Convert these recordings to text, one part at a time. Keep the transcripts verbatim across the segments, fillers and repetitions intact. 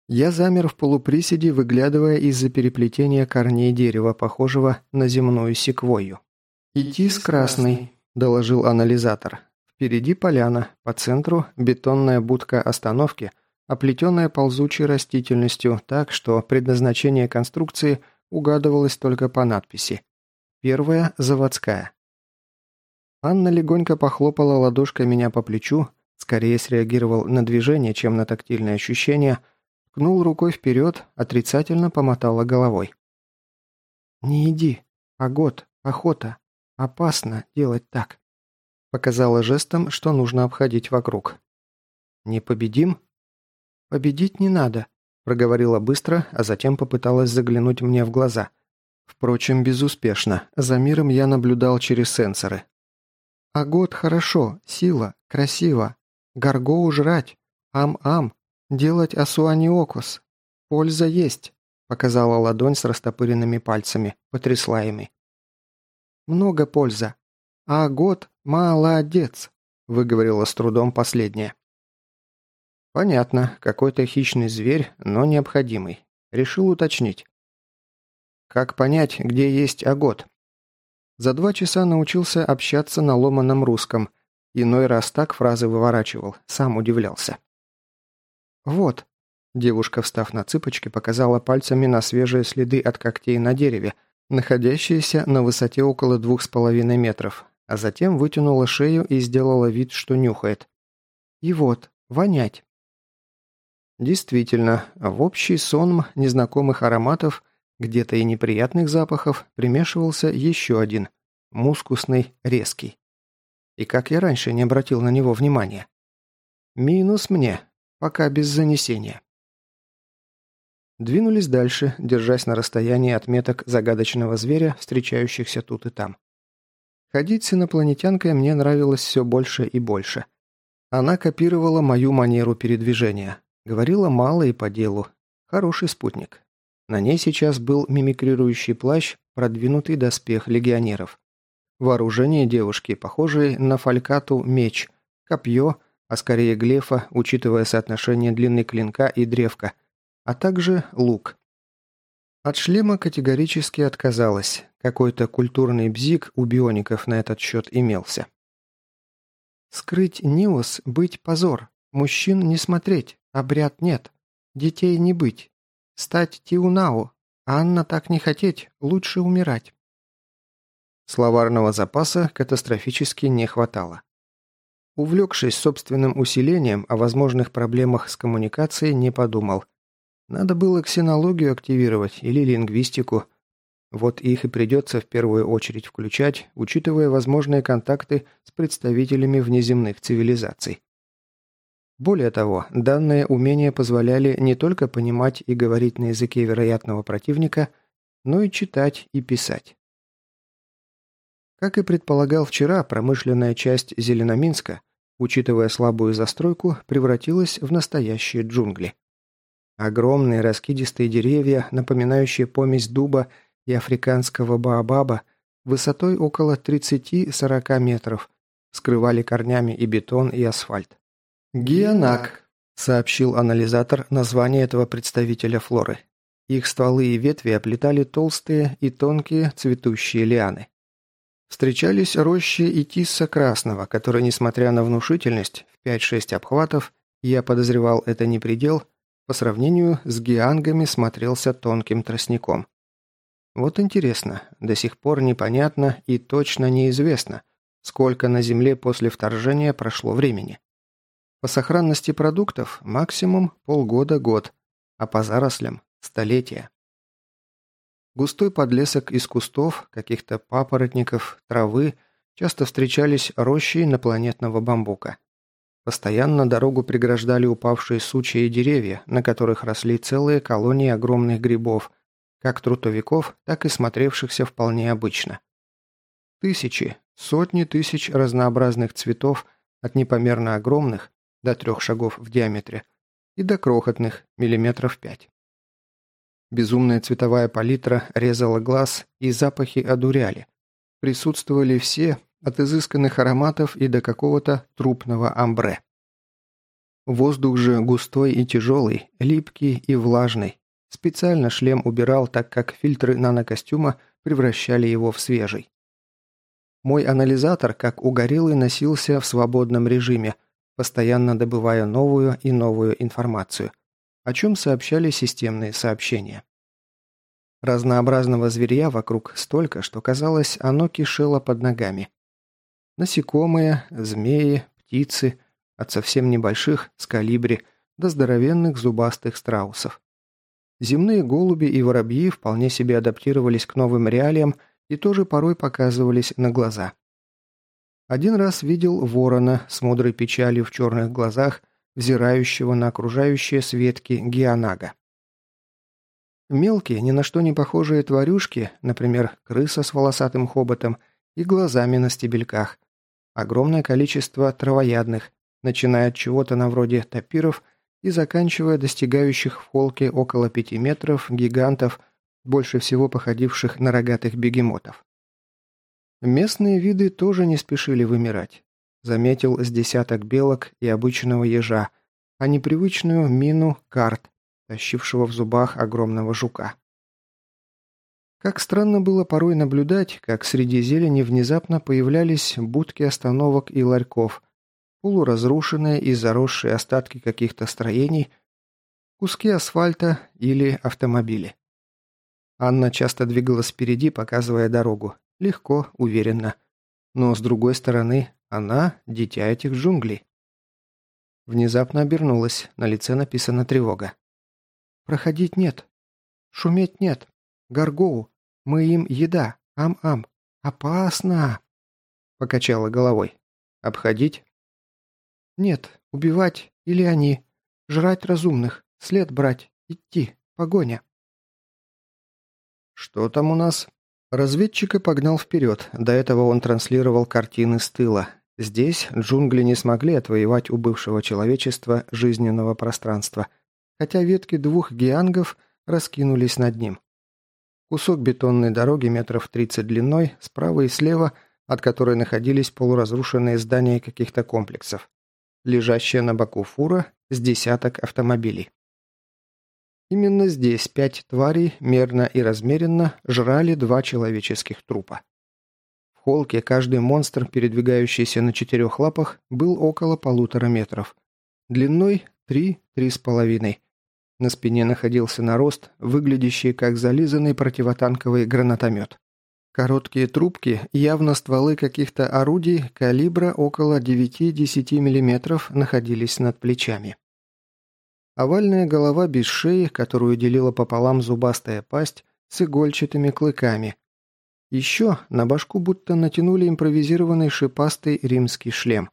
Я замер в полуприседе, выглядывая из-за переплетения корней дерева, похожего на земную секвойю. «Идти с красной», – доложил анализатор. «Впереди поляна, по центру бетонная будка остановки, оплетенная ползучей растительностью так, что предназначение конструкции угадывалось только по надписи. Первая – заводская». Анна легонько похлопала ладошкой меня по плечу, скорее среагировал на движение, чем на тактильные ощущения, ткнул рукой вперед, отрицательно помотала головой. «Не иди. Погод. Охота. Опасно делать так». Показала жестом, что нужно обходить вокруг. «Не победим?» «Победить не надо», – проговорила быстро, а затем попыталась заглянуть мне в глаза. Впрочем, безуспешно. За миром я наблюдал через сенсоры. «Агот хорошо, сила, красиво. Гаргоу жрать. Ам-ам. Делать асуаниокус. Польза есть», – показала ладонь с растопыренными пальцами, потрясла ими. «Много польза. А Агот молодец», – выговорила с трудом последняя. «Понятно, какой-то хищный зверь, но необходимый. Решил уточнить. Как понять, где есть Агот?» За два часа научился общаться на ломаном русском. Иной раз так фразы выворачивал, сам удивлялся. «Вот», – девушка, встав на цыпочки, показала пальцами на свежие следы от когтей на дереве, находящиеся на высоте около двух с половиной метров, а затем вытянула шею и сделала вид, что нюхает. «И вот, вонять». Действительно, в общий сонм незнакомых ароматов, где-то и неприятных запахов, примешивался еще один, мускусный, резкий. И как я раньше не обратил на него внимания. Минус мне, пока без занесения. Двинулись дальше, держась на расстоянии отметок загадочного зверя, встречающихся тут и там. Ходить с инопланетянкой мне нравилось все больше и больше. Она копировала мою манеру передвижения. Говорила мало и по делу. Хороший спутник. На ней сейчас был мимикрирующий плащ, продвинутый доспех легионеров. Вооружение девушки, похожее на фалькату меч, копье, а скорее глефа, учитывая соотношение длины клинка и древка, а также лук. От шлема категорически отказалась. Какой-то культурный бзик у биоников на этот счет имелся. «Скрыть Ниос – быть позор. Мужчин не смотреть. Обряд нет. Детей не быть. Стать Тиунао. Анна так не хотеть. Лучше умирать». Словарного запаса катастрофически не хватало. Увлекшись собственным усилением, о возможных проблемах с коммуникацией не подумал. Надо было ксенологию активировать или лингвистику. Вот их и придется в первую очередь включать, учитывая возможные контакты с представителями внеземных цивилизаций. Более того, данные умения позволяли не только понимать и говорить на языке вероятного противника, но и читать и писать. Как и предполагал вчера, промышленная часть Зеленоминска, учитывая слабую застройку, превратилась в настоящие джунгли. Огромные раскидистые деревья, напоминающие помесь дуба и африканского баобаба, высотой около тридцати-сорока метров, скрывали корнями и бетон, и асфальт. «Гианак», – сообщил анализатор название этого представителя флоры. Их стволы и ветви оплетали толстые и тонкие цветущие лианы. Встречались рощи и тисса красного, который, несмотря на внушительность в пять-шесть обхватов, я подозревал это не предел, по сравнению с гиангами смотрелся тонким тростником. Вот интересно, до сих пор непонятно и точно неизвестно, сколько на Земле после вторжения прошло времени. По сохранности продуктов максимум полгода-год, а по зарослям – столетия. Густой подлесок из кустов, каких-то папоротников, травы, часто встречались рощи инопланетного бамбука. Постоянно дорогу преграждали упавшие сучья и деревья, на которых росли целые колонии огромных грибов, как трутовиков, так и смотревшихся вполне обычно. Тысячи, сотни тысяч разнообразных цветов, от непомерно огромных до трех шагов в диаметре и до крохотных миллиметров пять. Безумная цветовая палитра резала глаз, и запахи одуряли. Присутствовали все, от изысканных ароматов и до какого-то трупного амбре. Воздух же густой и тяжелый, липкий и влажный. Специально шлем убирал, так как фильтры нанокостюма превращали его в свежий. Мой анализатор, как угорелый, носился в свободном режиме, постоянно добывая новую и новую информацию, о чем сообщали системные сообщения. Разнообразного зверья вокруг столько, что казалось, оно кишело под ногами. Насекомые, змеи, птицы, от совсем небольших с колибри до здоровенных зубастых страусов. Земные голуби и воробьи вполне себе адаптировались к новым реалиям и тоже порой показывались на глаза. Один раз видел ворона с мудрой печалью в черных глазах, взирающего на окружающие с ветки гианага. Мелкие, ни на что не похожие тварюшки, например, крыса с волосатым хоботом и глазами на стебельках. Огромное количество травоядных, начиная от чего-то на вроде тапиров и заканчивая достигающих в холке около пяти метров гигантов, больше всего походивших на рогатых бегемотов. Местные виды тоже не спешили вымирать. Заметил с десяток белок и обычного ежа, а непривычную мину карт, тащившего в зубах огромного жука. Как странно было порой наблюдать, как среди зелени внезапно появлялись будки остановок и ларьков, полуразрушенные и заросшие остатки каких-то строений, куски асфальта или автомобили. Анна часто двигалась впереди, показывая дорогу, легко, уверенно. Но, с другой стороны, она – дитя этих джунглей. Внезапно обернулась, на лице написана тревога. «Проходить нет. Шуметь нет. Гаргоу. Мы им еда. Ам-ам. Опасно!» Покачала головой. «Обходить?» «Нет. Убивать. Или они. Жрать разумных. След брать. Идти. Погоня». «Что там у нас?» Разведчика погнал вперед. До этого он транслировал картины с тыла. Здесь джунгли не смогли отвоевать у бывшего человечества жизненного пространства, хотя ветки двух гиангов раскинулись над ним. Кусок бетонной дороги метров тридцать длиной, справа и слева, от которой находились полуразрушенные здания каких-то комплексов. Лежащая на боку фура с десяток автомобилей. Именно здесь пять тварей мерно и размеренно жрали два человеческих трупа. В холке каждый монстр, передвигающийся на четырех лапах, был около полутора метров. Длиной три-три с половиной. На спине находился нарост, выглядящий как зализанный противотанковый гранатомет. Короткие трубки, явно стволы каких-то орудий, калибра около девять-десять миллиметров, находились над плечами. Овальная голова без шеи, которую делила пополам зубастая пасть с игольчатыми клыками. Еще на башку будто натянули импровизированный шипастый римский шлем.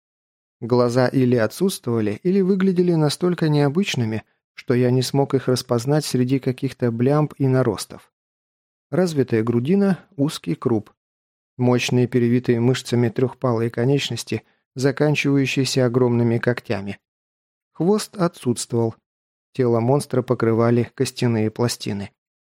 Глаза или отсутствовали, или выглядели настолько необычными, что я не смог их распознать среди каких-то блямб и наростов. Развитая грудина, узкий круп. Мощные перевитые мышцами трехпалые конечности, заканчивающиеся огромными когтями. Хвост отсутствовал. Тело монстра покрывали костяные пластины.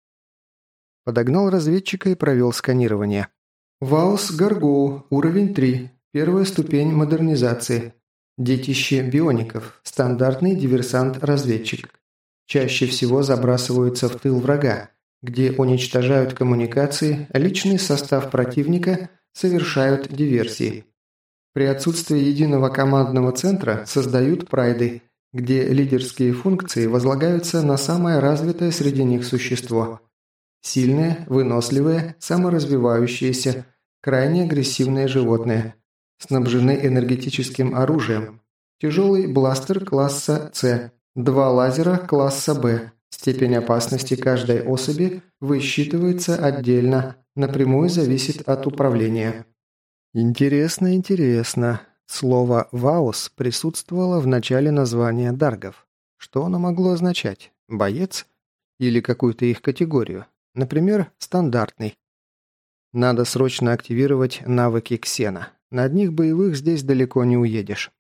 Подогнал разведчика и провел сканирование. Ваус Гаргоу, уровень три, первая ступень модернизации. Детище биоников, стандартный диверсант-разведчик. Чаще всего забрасываются в тыл врага, где уничтожают коммуникации, личный состав противника, совершают диверсии. При отсутствии единого командного центра создают прайды, где лидерские функции возлагаются на самое развитое среди них существо. Сильные, выносливые, саморазвивающиеся, крайне агрессивные животные. Снабжены энергетическим оружием. Тяжелый бластер класса С, два лазера класса Б. Степень опасности каждой особи высчитывается отдельно, напрямую зависит от управления. Интересно, интересно. Слово «ваус» присутствовало в начале названия даргов. Что оно могло означать? Боец? Или какую-то их категорию? Например, стандартный. Надо срочно активировать навыки Ксена. На одних боевых здесь далеко не уедешь.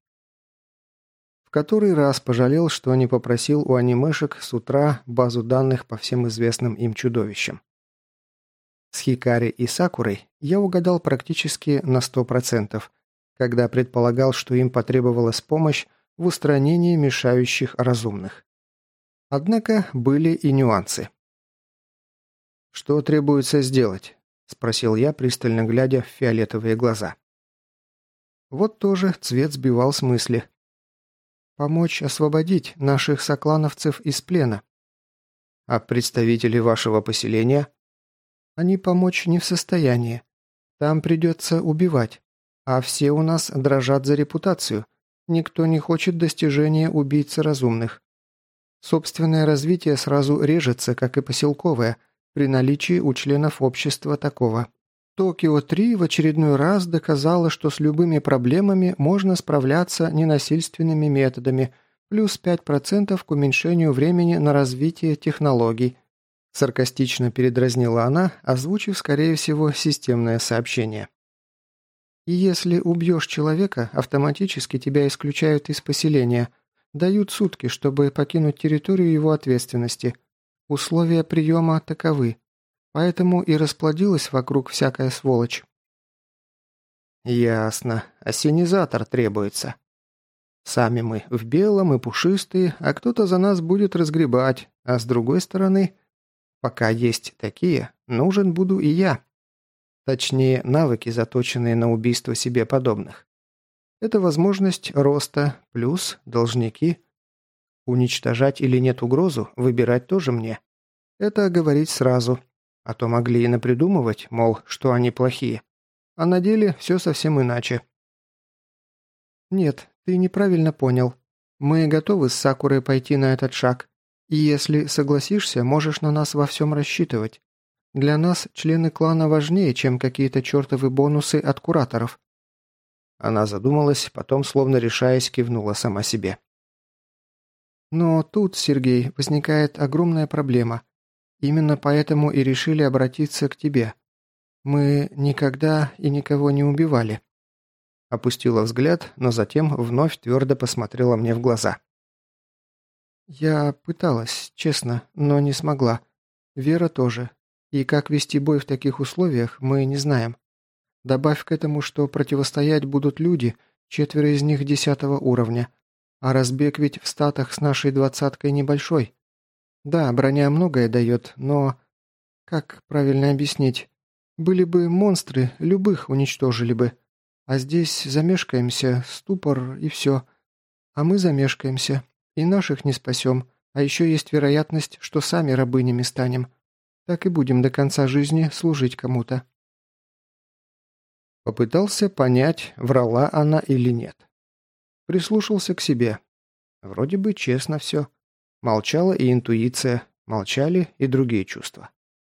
В который раз пожалел, что не попросил у анимешек с утра базу данных по всем известным им чудовищам. С Хикари и Сакурой я угадал практически на сто процентов, когда предполагал, что им потребовалась помощь в устранении мешающих разумных. Однако были и нюансы. «Что требуется сделать?» – спросил я, пристально глядя в фиолетовые глаза. Вот тоже цвет сбивал с мысли. «Помочь освободить наших соклановцев из плена». «А представители вашего поселения?» «Они помочь не в состоянии. Там придется убивать. А все у нас дрожат за репутацию. Никто не хочет достижения убийц разумных. Собственное развитие сразу режется, как и поселковое, при наличии у членов общества такого. Токио три в очередной раз доказало, что с любыми проблемами можно справляться ненасильственными методами, плюс пять процентов к уменьшению времени на развитие технологий. Саркастично передразнила она, озвучив, скорее всего, системное сообщение. И если убьешь человека, автоматически тебя исключают из поселения. Дают сутки, чтобы покинуть территорию его ответственности. Условия приема таковы. Поэтому и расплодилась вокруг всякая сволочь. Ясно. Ассенизатор требуется. Сами мы в белом и пушистые, а кто-то за нас будет разгребать. А с другой стороны, пока есть такие, нужен буду и я. Точнее, навыки, заточенные на убийство себе подобных. Это возможность роста, плюс должники. Уничтожать или нет угрозу, выбирать тоже мне. Это говорить сразу. А то могли и напридумывать, мол, что они плохие. А на деле все совсем иначе. Нет, ты неправильно понял. Мы готовы с Сакурой пойти на этот шаг. И если согласишься, можешь на нас во всем рассчитывать. Для нас члены клана важнее, чем какие-то чертовы бонусы от кураторов». Она задумалась, потом, словно решаясь, кивнула сама себе. «Но тут, Сергей, возникает огромная проблема. Именно поэтому и решили обратиться к тебе. Мы никогда и никого не убивали». Опустила взгляд, но затем вновь твердо посмотрела мне в глаза. «Я пыталась, честно, но не смогла. Вера тоже. И как вести бой в таких условиях, мы не знаем. Добавь к этому, что противостоять будут люди, четверо из них десятого уровня. А разбег ведь в статах с нашей двадцаткой небольшой. Да, броня многое дает, но... Как правильно объяснить? Были бы монстры, любых уничтожили бы. А здесь замешкаемся, ступор и все. А мы замешкаемся, и наших не спасем, а еще есть вероятность, что сами рабынями станем. Так и будем до конца жизни служить кому-то». Попытался понять, врала она или нет. Прислушался к себе. Вроде бы честно все. Молчала и интуиция, молчали и другие чувства.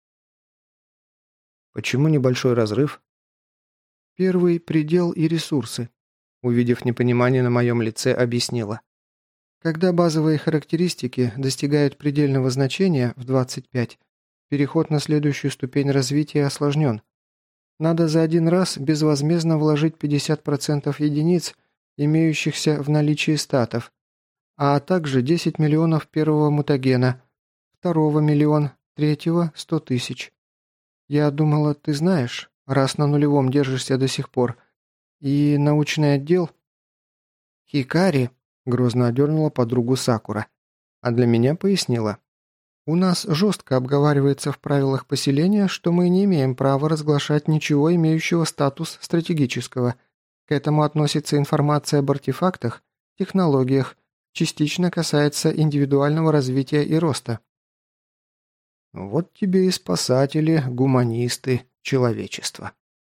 Почему небольшой разрыв? Первый – предел и ресурсы. Увидев непонимание на моем лице, объяснила. Когда базовые характеристики достигают предельного значения в двадцать пять, переход на следующую ступень развития осложнен. Надо за один раз безвозмездно вложить пятьдесят процентов единиц, имеющихся в наличии статов, а также десять миллионов первого мутагена, второго миллион, третьего – сто тысяч. Я думала, ты знаешь, раз на нулевом держишься до сих пор. И научный отдел... Хикари, грозно одернула подругу Сакура, а для меня пояснила. У нас жестко обговаривается в правилах поселения, что мы не имеем права разглашать ничего, имеющего статус стратегического. К этому относится информация об артефактах, технологиях, частично касается индивидуального развития и роста. Вот тебе и спасатели, гуманисты, человечества.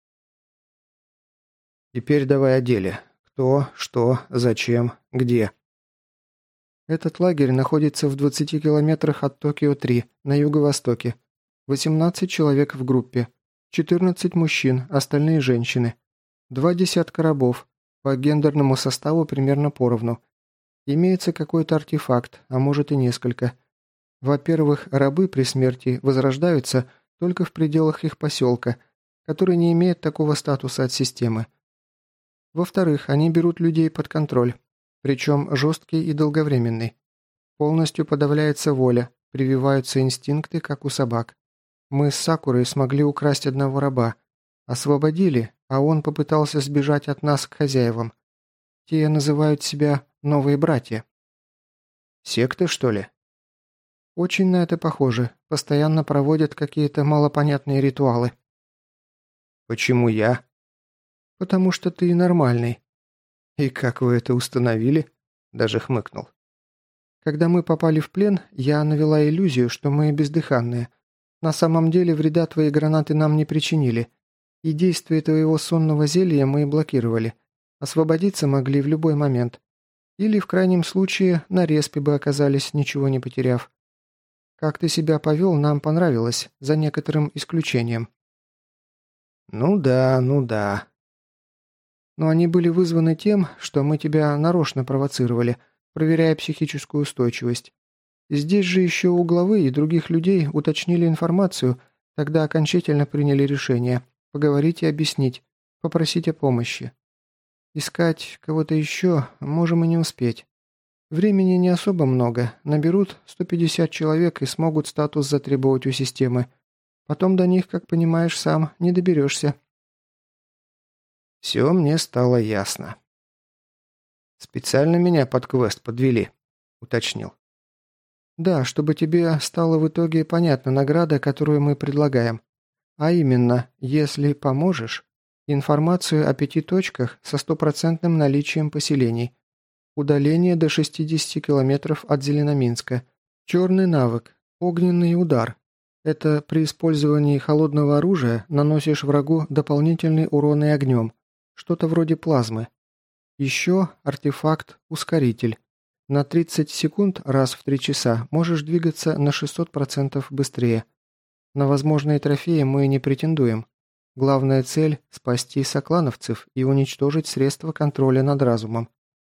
Теперь давай о деле. Кто, что, зачем, где. Этот лагерь находится в двадцати километрах от Токио три, на юго-востоке. восемнадцать человек в группе. четырнадцать мужчин, остальные женщины. Два десятка рабов. По гендерному составу примерно поровну. Имеется какой-то артефакт, а может и несколько. Во-первых, рабы при смерти возрождаются только в пределах их поселка, который не имеет такого статуса от системы. Во-вторых, они берут людей под контроль. Причем жесткий и долговременный. Полностью подавляется воля, прививаются инстинкты, как у собак. Мы с Сакурой смогли украсть одного раба. Освободили, а он попытался сбежать от нас к хозяевам. Те называют себя Новые братья». «Секты, что ли?» «Очень на это похоже. Постоянно проводят какие-то малопонятные ритуалы». «Почему я?» «Потому что ты нормальный». «И как вы это установили?» Даже хмыкнул. «Когда мы попали в плен, я навела иллюзию, что мы бездыханные. На самом деле вреда твои гранаты нам не причинили. И действие твоего сонного зелья мы блокировали. Освободиться могли в любой момент. Или, в крайнем случае, на респе бы оказались, ничего не потеряв. Как ты себя повел, нам понравилось, за некоторым исключением». «Ну да, ну да». «Но они были вызваны тем, что мы тебя нарочно провоцировали, проверяя психическую устойчивость. Здесь же еще у главы и других людей уточнили информацию, тогда окончательно приняли решение поговорить и объяснить, попросить о помощи. Искать кого-то еще можем и не успеть. Времени не особо много, наберут сто пятьдесят человек и смогут статус затребовать у системы. Потом до них, как понимаешь сам, не доберешься». Все мне стало ясно. «Специально меня под квест подвели», — уточнил. «Да, чтобы тебе стала в итоге понятна награда, которую мы предлагаем. А именно, если поможешь, информацию о пяти точках со стопроцентным наличием поселений, удаление до шестидесяти километров от Зеленоминска, черный навык, огненный удар. Это при использовании холодного оружия наносишь врагу дополнительный урон и огнем, что-то вроде плазмы. Еще артефакт «Ускоритель». На тридцать секунд раз в три часа можешь двигаться на шестьсот процентов быстрее. На возможные трофеи мы не претендуем. Главная цель – спасти соклановцев и уничтожить средства контроля над разумом».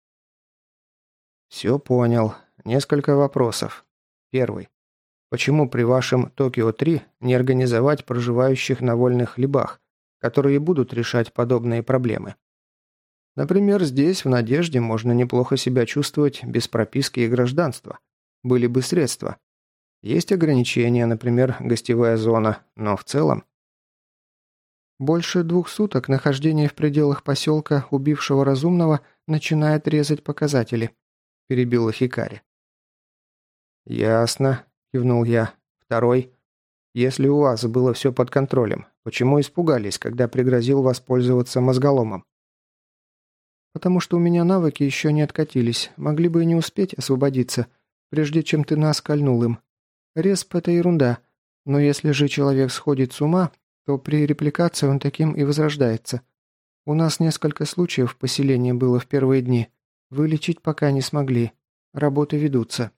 «Все понял. Несколько вопросов. Первый. Почему при вашем Токио три не организовать проживающих на вольных хлебах, которые будут решать подобные проблемы? Например, здесь, в Надежде, можно неплохо себя чувствовать без прописки и гражданства. Были бы средства. Есть ограничения, например, гостевая зона, но в целом...» «Больше двух суток нахождение в пределах поселка убившего разумного начинает резать показатели», – перебила Хикари. «Ясно», – кивнул я. «Второй. Если у вас было все под контролем, почему испугались, когда пригрозил воспользоваться мозголомом?» «Потому что у меня навыки еще не откатились, могли бы и не успеть освободиться, прежде чем ты нас кольнул им. Респ – это ерунда, но если же человек сходит с ума, то при репликации он таким и возрождается. У нас несколько случаев в поселении было в первые дни. Вылечить пока не смогли. Работы ведутся».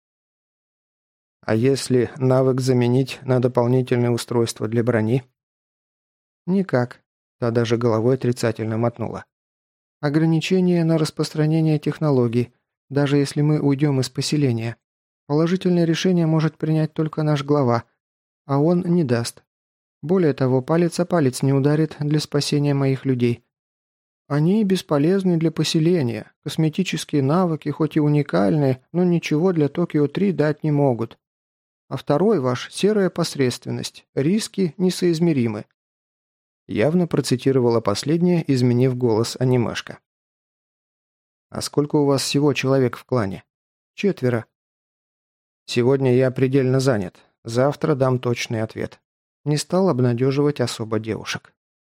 «А если навык заменить на дополнительное устройство для брони?» «Никак», – та даже головой отрицательно мотнула. «Ограничение на распространение технологий, даже если мы уйдем из поселения. Положительное решение может принять только наш глава, а он не даст. Более того, палец о палец не ударит для спасения моих людей. Они бесполезны для поселения, косметические навыки хоть и уникальные, но ничего для Токио три дать не могут. А второй ваш – серая посредственность, риски несоизмеримы». Явно процитировала последнее, изменив голос анимешка. «А сколько у вас всего человек в клане?» «Четверо». «Сегодня я предельно занят. Завтра дам точный ответ». Не стал обнадеживать особо девушек.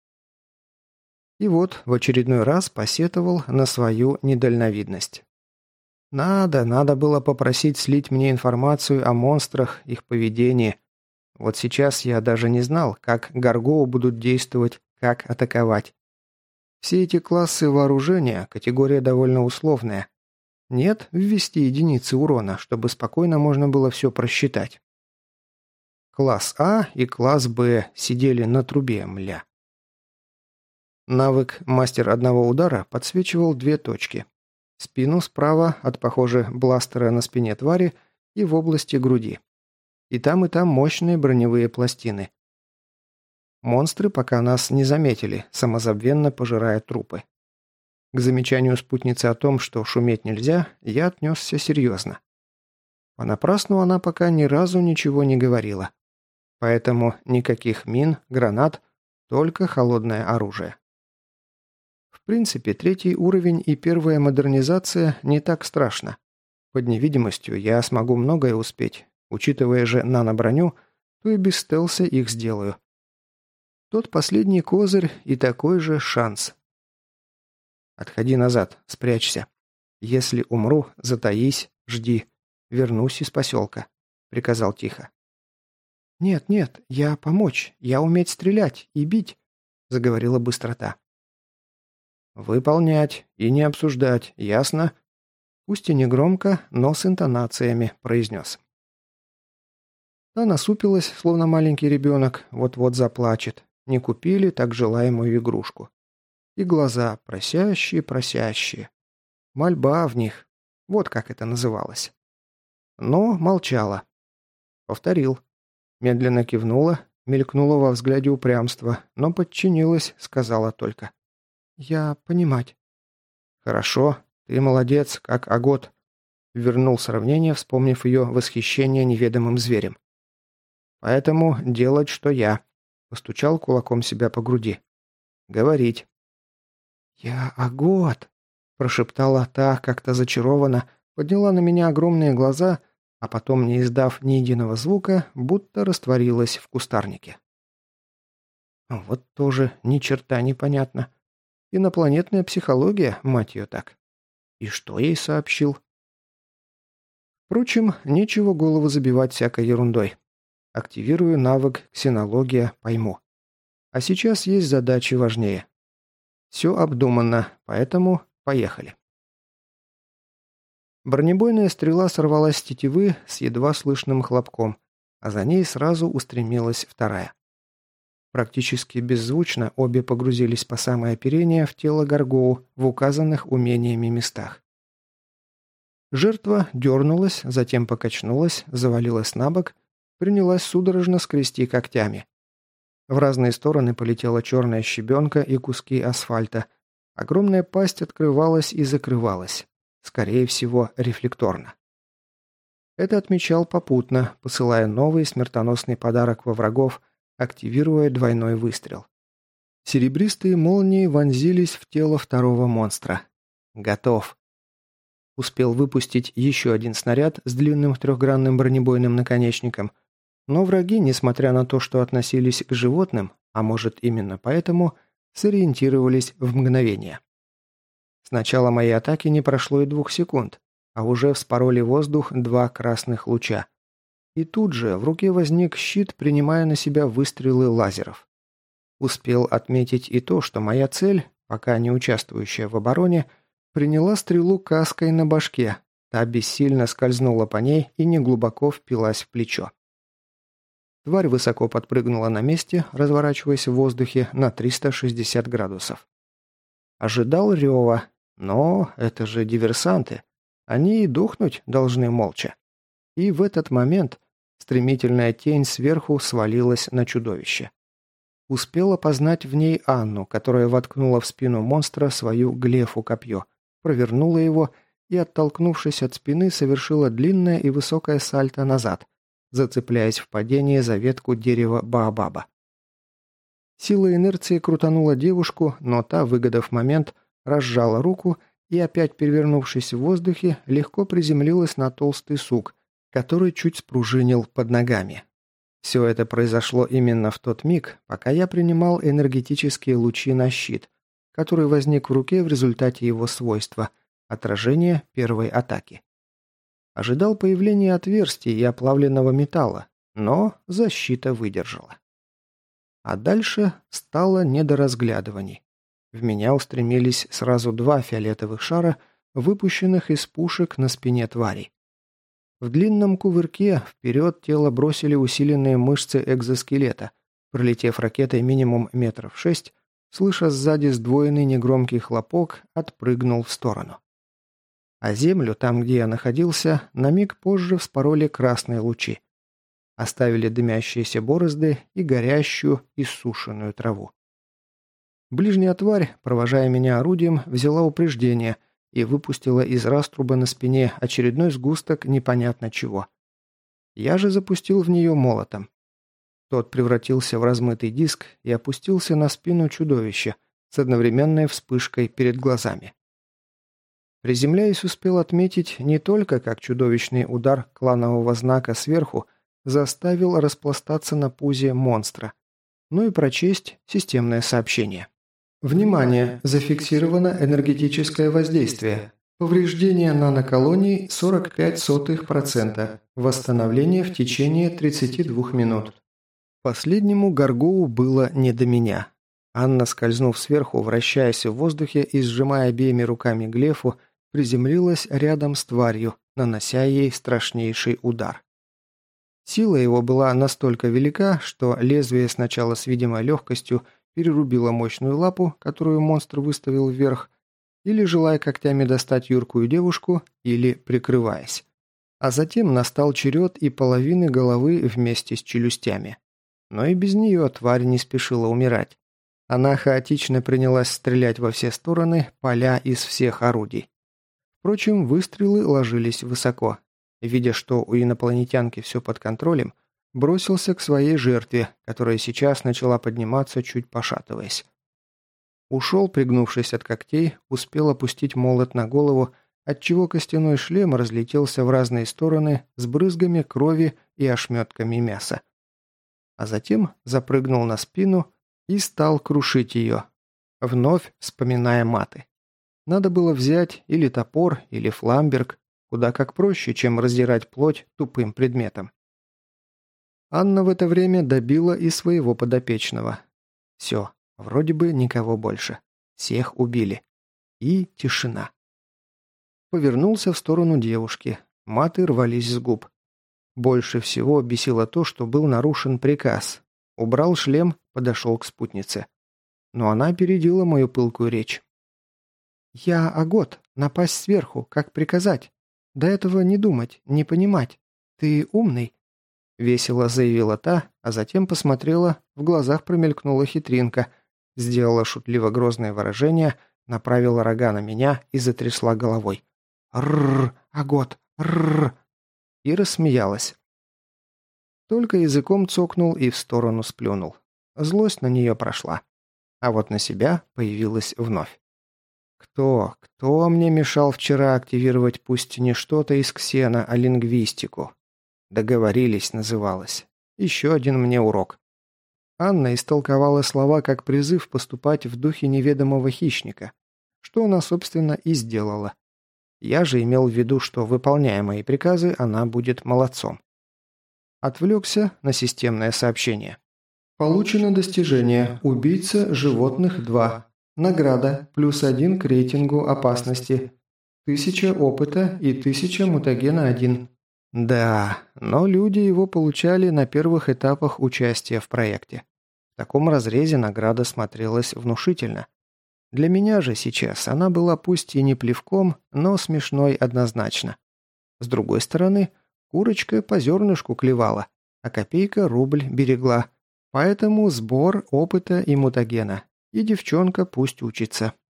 И вот в очередной раз посетовал на свою недальновидность. Надо, надо было попросить слить мне информацию о монстрах, их поведении. Вот сейчас я даже не знал, как Гаргоу будут действовать, как атаковать. Все эти классы вооружения – категория довольно условная. Нет, ввести единицы урона, чтобы спокойно можно было все просчитать. Класс А и класс Б сидели на трубе, мля. Навык «Мастер одного удара» подсвечивал две точки. Спину справа от, похоже, бластера на спине твари и в области груди. И там, и там мощные броневые пластины. Монстры пока нас не заметили, самозабвенно пожирая трупы. К замечанию спутницы о том, что шуметь нельзя, я отнесся серьезно. Понапрасну она пока ни разу ничего не говорила. Поэтому никаких мин, гранат, только холодное оружие. В принципе, третий уровень и первая модернизация не так страшно. Под невидимостью я смогу многое успеть. Учитывая же нано-броню, то и без стелса их сделаю. Тот последний козырь и такой же шанс. Отходи назад, спрячься. Если умру, затаись, жди. Вернусь из поселка, приказал тихо. «Нет, нет, я помочь, я уметь стрелять и бить», — заговорила быстрота. «Выполнять и не обсуждать, ясно?» Пусть и не громко, но с интонациями произнес. Та насупилась, словно маленький ребенок, вот-вот заплачет. Не купили так желаемую игрушку. И глаза просящие-просящие. Мольба в них. Вот как это называлось. Но молчала. Повторил. Медленно кивнула, мелькнула во взгляде упрямства, но подчинилась, сказала только. «Я понимать». «Хорошо, ты молодец, как Агот», — вернул сравнение, вспомнив ее восхищение неведомым зверем. «Поэтому делать, что я», — постучал кулаком себя по груди. «Говорить». «Я Агот», — прошептала та, как-то зачарованно, подняла на меня огромные глаза, а потом, не издав ни единого звука, будто растворилась в кустарнике. Вот тоже ни черта непонятно. Инопланетная психология, мать ее так. И что ей сообщил? Впрочем, нечего голову забивать всякой ерундой. Активирую навык ксенология, пойму. А сейчас есть задачи важнее. Все обдуманно, поэтому поехали. Бронебойная стрела сорвалась с тетивы с едва слышным хлопком, а за ней сразу устремилась вторая. Практически беззвучно обе погрузились по самое оперение в тело Гаргоу в указанных умениями местах. Жертва дернулась, затем покачнулась, завалилась на бок, принялась судорожно скрести когтями. В разные стороны полетела черная щебенка и куски асфальта. Огромная пасть открывалась и закрывалась. Скорее всего, рефлекторно. Это отмечал попутно, посылая новый смертоносный подарок во врагов, активируя двойной выстрел. Серебристые молнии вонзились в тело второго монстра. Готов. Успел выпустить еще один снаряд с длинным трехгранным бронебойным наконечником, но враги, несмотря на то, что относились к животным, а может именно поэтому, сориентировались в мгновение. С начала моей атаки не прошло и двух секунд, а уже вспороли воздух два красных луча. И тут же в руке возник щит, принимая на себя выстрелы лазеров. Успел отметить и то, что моя цель, пока не участвующая в обороне, приняла стрелу каской на башке, та бессильно скользнула по ней и неглубоко впилась в плечо. Тварь высоко подпрыгнула на месте, разворачиваясь в воздухе на триста шестьдесят градусов. Ожидал рева, но это же диверсанты. Они и дохнуть должны молча. И в этот момент стремительная тень сверху свалилась на чудовище. Успел опознать в ней Анну, которая воткнула в спину монстра свою глефу копье, провернула его и, оттолкнувшись от спины, совершила длинное и высокое сальто назад, зацепляясь в падении за ветку дерева Баобаба. Сила инерции крутанула девушку, но та, выгодав момент, разжала руку и, опять перевернувшись в воздухе, легко приземлилась на толстый сук, который чуть спружинил под ногами. Все это произошло именно в тот миг, пока я принимал энергетические лучи на щит, который возник в руке в результате его свойства – отражения первой атаки. Ожидал появления отверстий и оплавленного металла, но защита выдержала. А дальше стало не до разглядываний. В меня устремились сразу два фиолетовых шара, выпущенных из пушек на спине тварей. В длинном кувырке вперед тело бросили усиленные мышцы экзоскелета, пролетев ракетой минимум метров шесть, слыша сзади сдвоенный негромкий хлопок, отпрыгнул в сторону. А землю, там, где я находился, на миг позже вспороли красные лучи. Оставили дымящиеся борозды и горящую, иссушенную траву. Ближняя тварь, провожая меня орудием, взяла упреждение и выпустила из раструба на спине очередной сгусток непонятно чего. Я же запустил в нее молотом. Тот превратился в размытый диск и опустился на спину чудовища, с одновременной вспышкой перед глазами. Приземляясь, успел отметить не только, как чудовищный удар кланового знака сверху заставил распластаться на пузе монстра, но и прочесть системное сообщение. Внимание! Зафиксировано энергетическое воздействие. Повреждение наноколоний сорок пять сотых процента. Восстановление в течение тридцати двух минут. Последнему Горгоу было не до меня. Анна, скользнув сверху, вращаясь в воздухе и сжимая обеими руками глефу, приземлилась рядом с тварью, нанося ей страшнейший удар. Сила его была настолько велика, что лезвие сначала с видимой легкостью перерубило мощную лапу, которую монстр выставил вверх, или желая когтями достать юркую девушку, или прикрываясь. А затем настал черед и половины головы вместе с челюстями. Но и без нее тварь не спешила умирать. Она хаотично принялась стрелять во все стороны, поля из всех орудий. Впрочем, выстрелы ложились высоко. Видя, что у инопланетянки все под контролем, бросился к своей жертве, которая сейчас начала подниматься, чуть пошатываясь. Ушел, пригнувшись от когтей, успел опустить молот на голову, отчего костяной шлем разлетелся в разные стороны с брызгами крови и ошметками мяса. А затем запрыгнул на спину и стал крушить ее, вновь вспоминая маты. Надо было взять или топор, или фламберг, куда как проще, чем раздирать плоть тупым предметом. Анна в это время добила и своего подопечного. Все. Вроде бы никого больше. Всех убили. И тишина. Повернулся в сторону девушки. Маты рвались с губ. Больше всего бесило то, что был нарушен приказ. Убрал шлем, подошел к спутнице. Но она опередила мою пылкую речь. «Я Агот. Напасть сверху. Как приказать? До этого не думать, не понимать. Ты умный?» Весело заявила та, а затем посмотрела, в глазах промелькнула хитринка, сделала шутливо-грозное выражение, направила рога на меня и затрясла головой. «Рррр, Агот, рррр!» И рассмеялась. Только языком цокнул и в сторону сплюнул. Злость на нее прошла. А вот на себя появилась вновь. Кто, кто мне мешал вчера активировать пусть не что-то из Ксена, а лингвистику? Договорились, называлось. Еще один мне урок. Анна истолковала слова как призыв поступать в духе неведомого хищника, что она, собственно, и сделала. Я же имел в виду, что, выполняя мои приказы, она будет молодцом. Отвлекся на системное сообщение. Получено достижение «Убийца животных два». Награда плюс один к рейтингу опасности. Тысяча опыта и тысяча мутагена один. Да, но люди его получали на первых этапах участия в проекте. В таком разрезе награда смотрелась внушительно. Для меня же сейчас она была пусть и не плевком, но смешной однозначно. С другой стороны, курочка по зернышку клевала, а копейка рубль берегла. Поэтому сбор опыта и мутагена. И девчонка пусть учится.